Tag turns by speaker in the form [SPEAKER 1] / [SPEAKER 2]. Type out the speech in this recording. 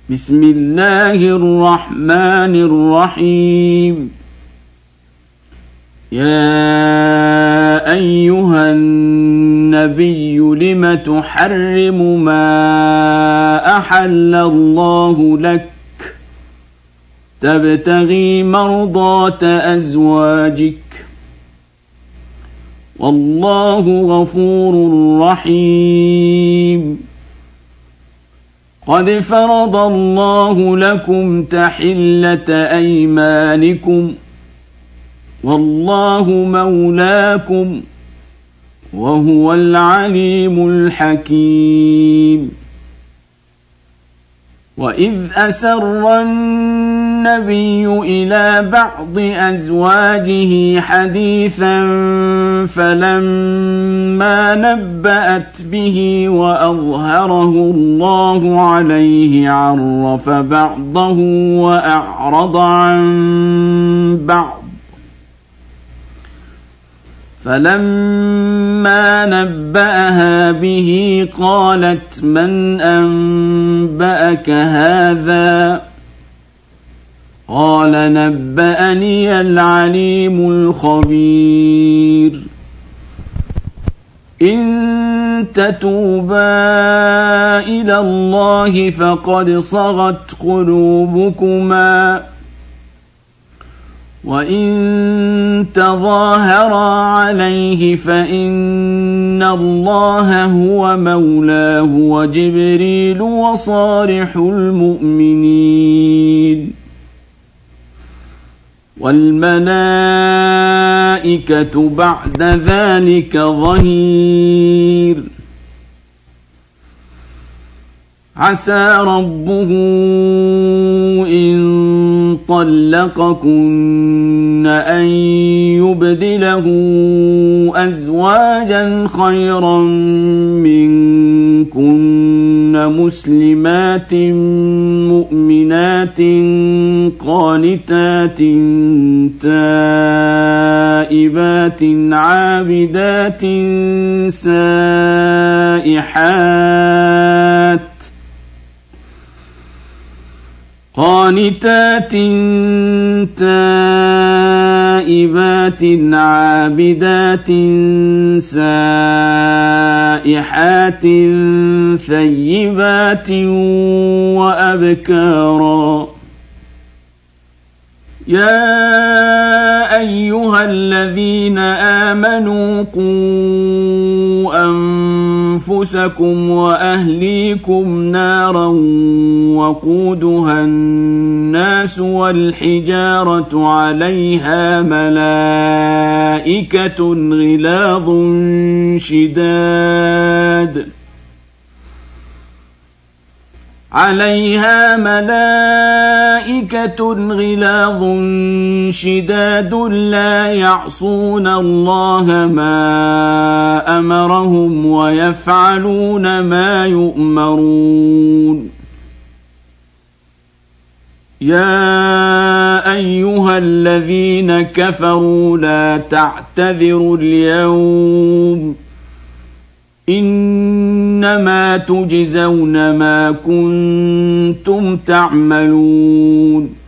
[SPEAKER 1] بسم الله الرحمن الرحيم. يا أيها النبي لم تحرم ما أحل الله لك تبتغي مرضات أزواجك والله غفور رحيم. قد فرض الله لكم تحلة أيمانكم والله مولاكم وهو العليم الحكيم. وإذ أسر النبي إلى بعض أزواجه حديثا فلما نبأت به وأظهره الله عليه عرف بعضه وأعرض عن بعض. فلما نبأها به قالت من أنبأك هذا؟ قال نبأني العليم الخبير. إن تتوبا إلى الله فقد صغت قلوبكما وإن تظاهرا عليه فإن الله هو مولاه وجبريل وصالح المؤمنين والملائكة بعد ذلك ظهير. عسى ربه إن طلقكن أن يبدله أزواجا خيرا منكن مسلمات مؤمنات قانتات تائبات عابدات سائحات قانتات تائبات عابدات سائحات ثيبات وأبكارا. يا أيها الذين آمنوا قوا أنفسكم وأهليكم نارا وقودها الناس والحجارة عليها ملائكة غلاظ شداد لا يعصون الله ما أمرهم ويفعلون ما يؤمرون. يا أيها الذين كفروا لا تعتذروا اليوم إنما تجزون ما كنتم تعملون.